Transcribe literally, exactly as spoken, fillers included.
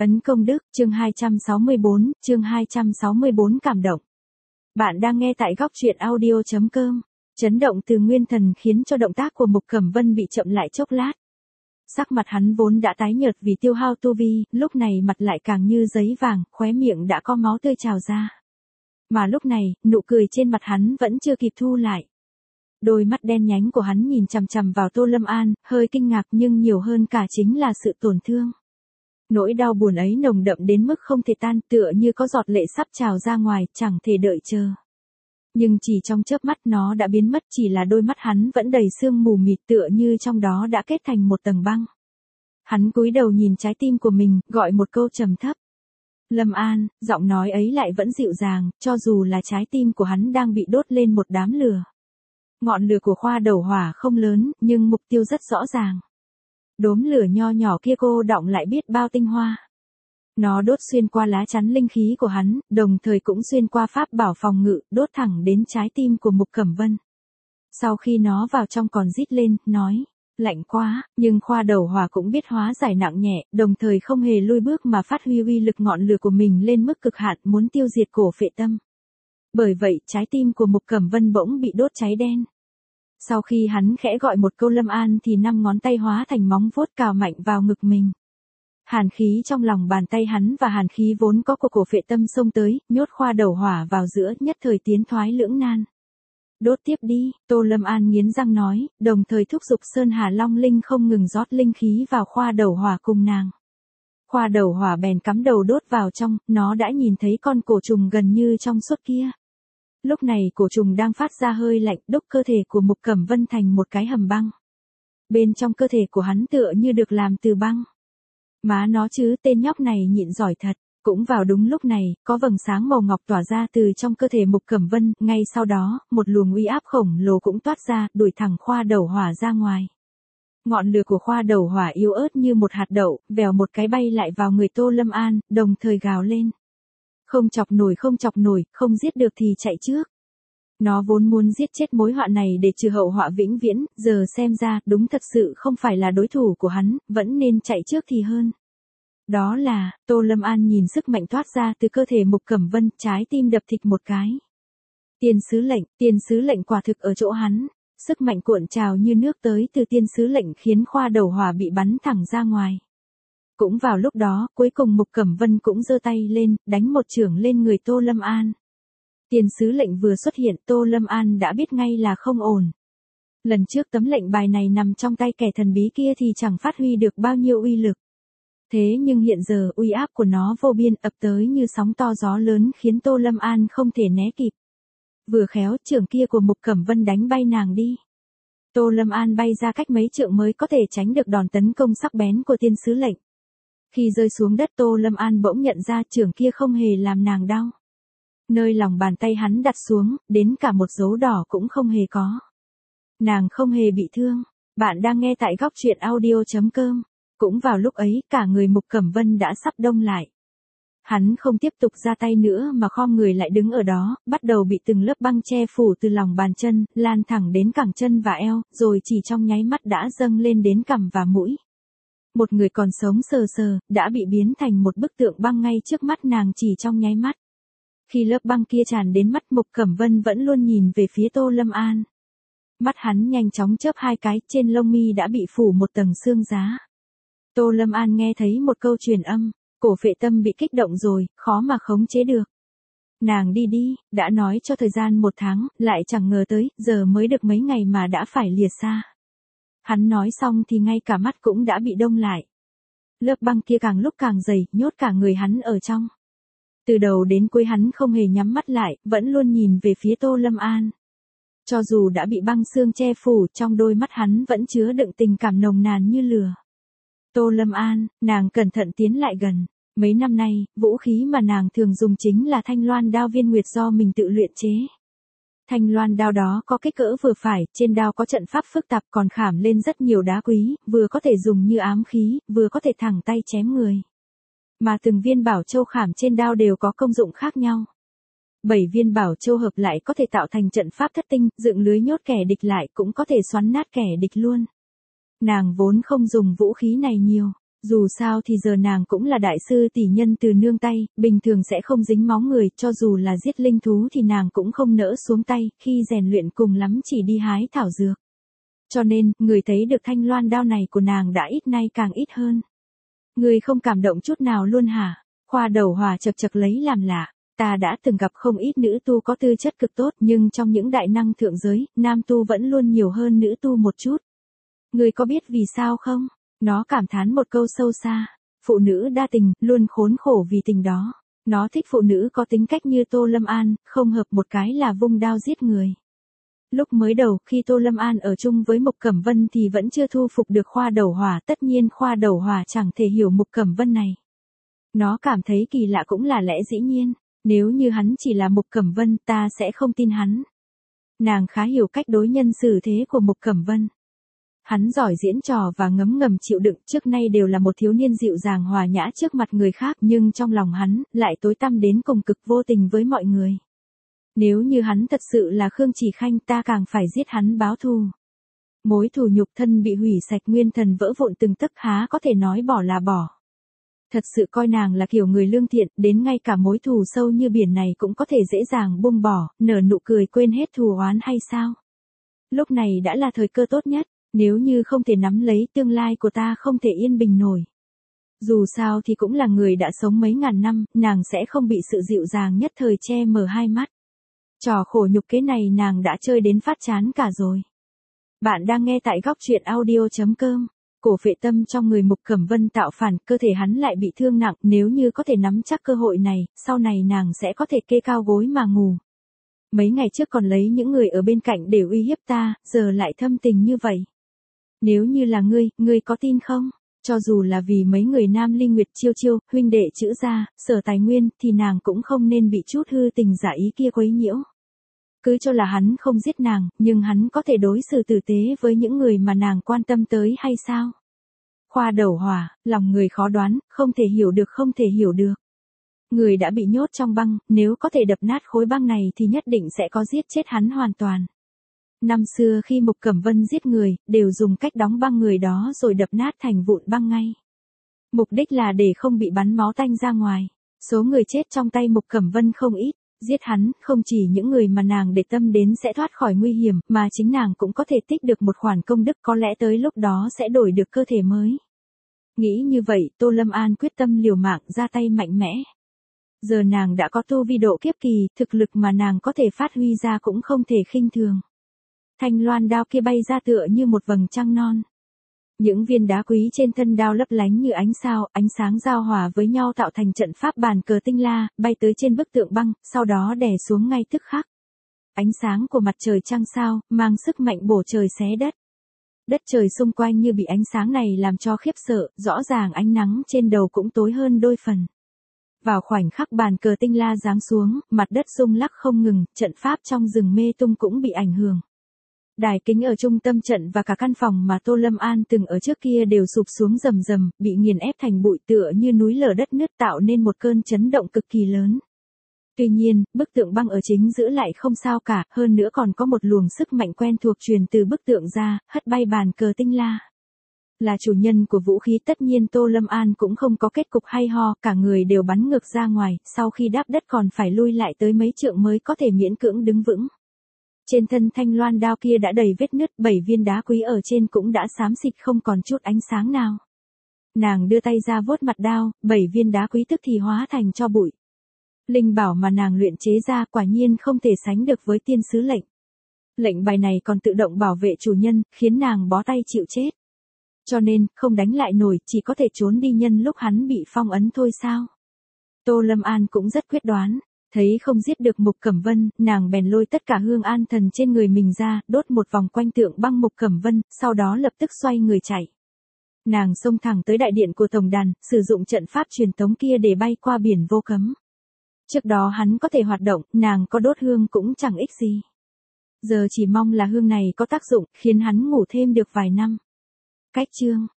Ấn công đức, chương hai trăm sáu mươi bốn, chương hai trăm sáu mươi bốn cảm động. Bạn đang nghe tại góc truyện audio chấm com. Chấn động từ nguyên thần khiến cho động tác của Mục Cẩm Vân bị chậm lại chốc lát. Sắc mặt hắn vốn đã tái nhợt vì tiêu hao tu vi, lúc này mặt lại càng như giấy vàng, khóe miệng đã có máu tươi trào ra. Mà lúc này, nụ cười trên mặt hắn vẫn chưa kịp thu lại. Đôi mắt đen nhánh của hắn nhìn chằm chằm vào Tô Lâm An, hơi kinh ngạc nhưng nhiều hơn cả chính là sự tổn thương. Nỗi đau buồn ấy nồng đậm đến mức không thể tan, tựa như có giọt lệ sắp trào ra ngoài, chẳng thể đợi chờ. Nhưng chỉ trong chớp mắt nó đã biến mất, chỉ là đôi mắt hắn vẫn đầy sương mù mịt, tựa như trong đó đã kết thành một tầng băng. Hắn cúi đầu nhìn trái tim của mình, gọi một câu trầm thấp. Lâm An, giọng nói ấy lại vẫn dịu dàng, cho dù là trái tim của hắn đang bị đốt lên một đám lửa. Ngọn lửa của khoa đầu hỏa không lớn, nhưng mục tiêu rất rõ ràng. Đốm lửa nho nhỏ kia cô đọng lại biết bao tinh hoa. Nó đốt xuyên qua lá chắn linh khí của hắn, đồng thời cũng xuyên qua pháp bảo phòng ngự, đốt thẳng đến trái tim của Mục Cẩm Vân. Sau khi nó vào trong còn rít lên, nói, lạnh quá, nhưng khoa đầu hỏa cũng biết hóa giải nặng nhẹ, đồng thời không hề lui bước mà phát huy uy lực ngọn lửa của mình lên mức cực hạn, muốn tiêu diệt cổ phệ tâm. Bởi vậy, trái tim của Mục Cẩm Vân bỗng bị đốt cháy đen. Sau khi hắn khẽ gọi một câu Lâm An thì năm ngón tay hóa thành móng vuốt cào mạnh vào ngực mình. Hàn khí trong lòng bàn tay hắn và hàn khí vốn có của cổ phệ tâm xông tới, nhốt khoa đầu hỏa vào giữa, nhất thời tiến thoái lưỡng nan. Đốt tiếp đi, Tô Lâm An nghiến răng nói, đồng thời thúc giục Sơn Hà Long Linh không ngừng rót linh khí vào khoa đầu hỏa cùng nàng. Khoa đầu hỏa bèn cắm đầu đốt vào trong, nó đã nhìn thấy con cổ trùng gần như trong suốt kia. Lúc này cổ trùng đang phát ra hơi lạnh, đúc cơ thể của Mục Cẩm Vân thành một cái hầm băng. Bên trong cơ thể của hắn tựa như được làm từ băng. Má nó chứ, tên nhóc này nhịn giỏi thật. Cũng vào đúng lúc này, có vầng sáng màu ngọc tỏa ra từ trong cơ thể Mục Cẩm Vân, ngay sau đó, một luồng uy áp khổng lồ cũng toát ra, đuổi thẳng khoa đầu hỏa ra ngoài. Ngọn lửa của khoa đầu hỏa yếu ớt như một hạt đậu, vèo một cái bay lại vào người Tô Lâm An, đồng thời gào lên. Không chọc nổi không chọc nổi, không giết được thì chạy trước. Nó vốn muốn giết chết mối họa này để trừ hậu họa vĩnh viễn, giờ xem ra, đúng thật sự không phải là đối thủ của hắn, vẫn nên chạy trước thì hơn. Đó là, Tô Lâm An nhìn sức mạnh thoát ra từ cơ thể Mục Cẩm Vân, trái tim đập thịch một cái. Tiên sứ lệnh, tiên sứ lệnh quả thực ở chỗ hắn, sức mạnh cuộn trào như nước tới từ tiên sứ lệnh khiến khoa đầu hỏa bị bắn thẳng ra ngoài. Cũng vào lúc đó, cuối cùng Mục Cẩm Vân cũng giơ tay lên, đánh một chưởng lên người Tô Lâm An. Tiên sứ lệnh vừa xuất hiện, Tô Lâm An đã biết ngay là không ổn. Lần trước tấm lệnh bài này nằm trong tay kẻ thần bí kia thì chẳng phát huy được bao nhiêu uy lực. Thế nhưng hiện giờ uy áp của nó vô biên, ập tới như sóng to gió lớn khiến Tô Lâm An không thể né kịp. Vừa khéo chưởng kia của Mục Cẩm Vân đánh bay nàng đi. Tô Lâm An bay ra cách mấy trượng mới có thể tránh được đòn tấn công sắc bén của tiên sứ lệnh. Khi rơi xuống đất Tô Lâm An bỗng nhận ra chưởng kia không hề làm nàng đau. Nơi lòng bàn tay hắn đặt xuống, đến cả một dấu đỏ cũng không hề có. Nàng không hề bị thương. Bạn đang nghe tại góc truyện audio chấm com. Cũng vào lúc ấy, cả người Mục Cẩm Vân đã sắp đông lại. Hắn không tiếp tục ra tay nữa mà khom người lại đứng ở đó, bắt đầu bị từng lớp băng che phủ từ lòng bàn chân, lan thẳng đến cẳng chân và eo, rồi chỉ trong nháy mắt đã dâng lên đến cằm và mũi. Một người còn sống sờ sờ, đã bị biến thành một bức tượng băng ngay trước mắt nàng chỉ trong nháy mắt. Khi lớp băng kia tràn đến mắt Mục Cẩm Vân vẫn luôn nhìn về phía Tô Lâm An. Mắt hắn nhanh chóng chớp hai cái, trên lông mi đã bị phủ một tầng xương giá. Tô Lâm An nghe thấy một câu truyền âm, cổ phệ tâm bị kích động rồi, khó mà khống chế được. Nàng đi đi, đã nói cho thời gian một tháng, lại chẳng ngờ tới, giờ mới được mấy ngày mà đã phải lìa xa. Hắn nói xong thì ngay cả mắt cũng đã bị đông lại. Lớp băng kia càng lúc càng dày, nhốt cả người hắn ở trong. Từ đầu đến cuối hắn không hề nhắm mắt lại, vẫn luôn nhìn về phía Tô Lâm An. Cho dù đã bị băng xương che phủ, trong đôi mắt hắn vẫn chứa đựng tình cảm nồng nàn như lửa. Tô Lâm An, nàng cẩn thận tiến lại gần. Mấy năm nay, vũ khí mà nàng thường dùng chính là thanh loan đao viên nguyệt do mình tự luyện chế. Thanh loan đao đó có kích cỡ vừa phải, trên đao có trận pháp phức tạp còn khảm lên rất nhiều đá quý, vừa có thể dùng như ám khí, vừa có thể thẳng tay chém người. Mà từng viên bảo châu khảm trên đao đều có công dụng khác nhau. Bảy viên bảo châu hợp lại có thể tạo thành trận pháp thất tinh, dựng lưới nhốt kẻ địch lại cũng có thể xoắn nát kẻ địch luôn. Nàng vốn không dùng vũ khí này nhiều, Dù sao thì giờ nàng cũng là đại sư tỷ nhân từ nương tay, bình thường sẽ không dính máu người, cho dù là giết linh thú thì nàng cũng không nỡ xuống tay, khi rèn luyện cùng lắm chỉ đi hái thảo dược. Cho nên, người thấy được thanh loan đao này của nàng đã ít nay càng ít hơn. Người không cảm động chút nào luôn hả? Khoa Đầu Hòa chật chật lấy làm lạ. Ta đã từng gặp không ít nữ tu có tư chất cực tốt, nhưng trong những đại năng thượng giới, nam tu vẫn luôn nhiều hơn nữ tu một chút. Người có biết vì sao không? Nó cảm thán một câu sâu xa. Phụ nữ đa tình, luôn khốn khổ vì tình đó. Nó thích phụ nữ có tính cách như Tô Lâm An, không hợp một cái là vung đao giết người. Lúc mới đầu, khi Tô Lâm An ở chung với Mục Cẩm Vân thì vẫn chưa thu phục được Khoa Đầu Hòa, tất nhiên Khoa Đầu Hòa chẳng thể hiểu Mục Cẩm Vân này. Nó cảm thấy kỳ lạ cũng là lẽ dĩ nhiên, nếu như hắn chỉ là Mục Cẩm Vân ta sẽ không tin hắn. Nàng khá hiểu cách đối nhân xử thế của Mục Cẩm Vân. Hắn giỏi diễn trò và ngấm ngầm chịu đựng, trước nay đều là một thiếu niên dịu dàng hòa nhã trước mặt người khác, nhưng trong lòng hắn, lại tối tăm đến cùng cực vô tình với mọi người. Nếu như hắn thật sự là Khương Chỉ Khanh ta càng phải giết hắn báo thù. Mối thù nhục thân bị hủy sạch, nguyên thần vỡ vụn từng tấc, há có thể nói bỏ là bỏ. Thật sự coi nàng là kiểu người lương thiện, đến ngay cả mối thù sâu như biển này cũng có thể dễ dàng buông bỏ, nở nụ cười quên hết thù oán hay sao? Lúc này đã là thời cơ tốt nhất, nếu như không thể nắm lấy, tương lai của ta không thể yên bình nổi. Dù sao thì cũng là người đã sống mấy ngàn năm, nàng sẽ không bị sự dịu dàng nhất thời che mờ hai mắt. Trò khổ nhục kế này nàng đã chơi đến phát chán cả rồi. Bạn đang nghe tại góc truyện audio chấm com. Cổ phệ tâm trong người Mục Cẩm Vân tạo phản, cơ thể hắn lại bị thương nặng, nếu như có thể nắm chắc cơ hội này, sau này nàng sẽ có thể kê cao gối mà ngủ. Mấy ngày trước còn lấy những người ở bên cạnh để uy hiếp ta, giờ lại thâm tình như vậy. Nếu như là ngươi, ngươi có tin không? Cho dù là vì mấy người Nam Linh Nguyệt Chiêu Chiêu, huynh đệ Chữ Gia, Sở Tài Nguyên, thì nàng cũng không nên bị chút hư tình giả ý kia quấy nhiễu. Cứ cho là hắn không giết nàng, nhưng hắn có thể đối xử tử tế với những người mà nàng quan tâm tới hay sao? Khoa Đầu Hòa, lòng người khó đoán, không thể hiểu được không thể hiểu được. Người đã bị nhốt trong băng, nếu có thể đập nát khối băng này thì nhất định sẽ có giết chết hắn hoàn toàn. Năm xưa khi Mục Cẩm Vân giết người, đều dùng cách đóng băng người đó rồi đập nát thành vụn băng ngay. Mục đích là để không bị bắn máu tanh ra ngoài. Số người chết trong tay Mục Cẩm Vân không ít. Giết hắn, không chỉ những người mà nàng để tâm đến sẽ thoát khỏi nguy hiểm, mà chính nàng cũng có thể tích được một khoản công đức, có lẽ tới lúc đó sẽ đổi được cơ thể mới. Nghĩ như vậy, Tô Lâm An quyết tâm liều mạng ra tay mạnh mẽ. Giờ nàng đã có tu vi độ kiếp kỳ, thực lực mà nàng có thể phát huy ra cũng không thể khinh thường. Thanh loan đao kia bay ra tựa như một vầng trăng non. Những viên đá quý trên thân đao lấp lánh như ánh sao, ánh sáng giao hòa với nhau tạo thành trận pháp bàn cờ tinh la, bay tới trên bức tượng băng, sau đó đè xuống ngay tức khắc. Ánh sáng của mặt trời trăng sao, mang sức mạnh bổ trời xé đất. Đất trời xung quanh như bị ánh sáng này làm cho khiếp sợ, rõ ràng ánh nắng trên đầu cũng tối hơn đôi phần. Vào khoảnh khắc bàn cờ tinh la giáng xuống, mặt đất rung lắc không ngừng, trận pháp trong rừng mê tung cũng bị ảnh hưởng. Đài kính ở trung tâm trận và cả căn phòng mà Tô Lâm An từng ở trước kia đều sụp xuống rầm rầm, bị nghiền ép thành bụi tựa như núi lở đất nứt, tạo nên một cơn chấn động cực kỳ lớn. Tuy nhiên, bức tượng băng ở chính giữa lại không sao cả, hơn nữa còn có một luồng sức mạnh quen thuộc truyền từ bức tượng ra, hất bay bàn cờ tinh la. Là chủ nhân của vũ khí, tất nhiên Tô Lâm An cũng không có kết cục hay ho, cả người đều bắn ngược ra ngoài, sau khi đáp đất còn phải lui lại tới mấy trượng mới có thể miễn cưỡng đứng vững. Trên thân thanh loan đao kia đã đầy vết nứt, bảy viên đá quý ở trên cũng đã xám xịt không còn chút ánh sáng nào. Nàng đưa tay ra vuốt mặt đao, bảy viên đá quý tức thì hóa thành tro bụi. Linh bảo mà nàng luyện chế ra quả nhiên không thể sánh được với tiên sứ lệnh. Lệnh bài này còn tự động bảo vệ chủ nhân, khiến nàng bó tay chịu chết. Cho nên, không đánh lại nổi, chỉ có thể trốn đi nhân lúc hắn bị phong ấn thôi sao. Tô Lâm An cũng rất quyết đoán. Thấy không giết được Mục Cẩm Vân, nàng bèn lôi tất cả hương an thần trên người mình ra, đốt một vòng quanh tượng băng Mục Cẩm Vân, sau đó lập tức xoay người chạy. Nàng xông thẳng tới đại điện của tổng đàn, sử dụng trận pháp truyền tống kia để bay qua biển vô cấm. Trước đó hắn có thể hoạt động, nàng có đốt hương cũng chẳng ích gì. Giờ chỉ mong là hương này có tác dụng, khiến hắn ngủ thêm được vài năm. Cách chương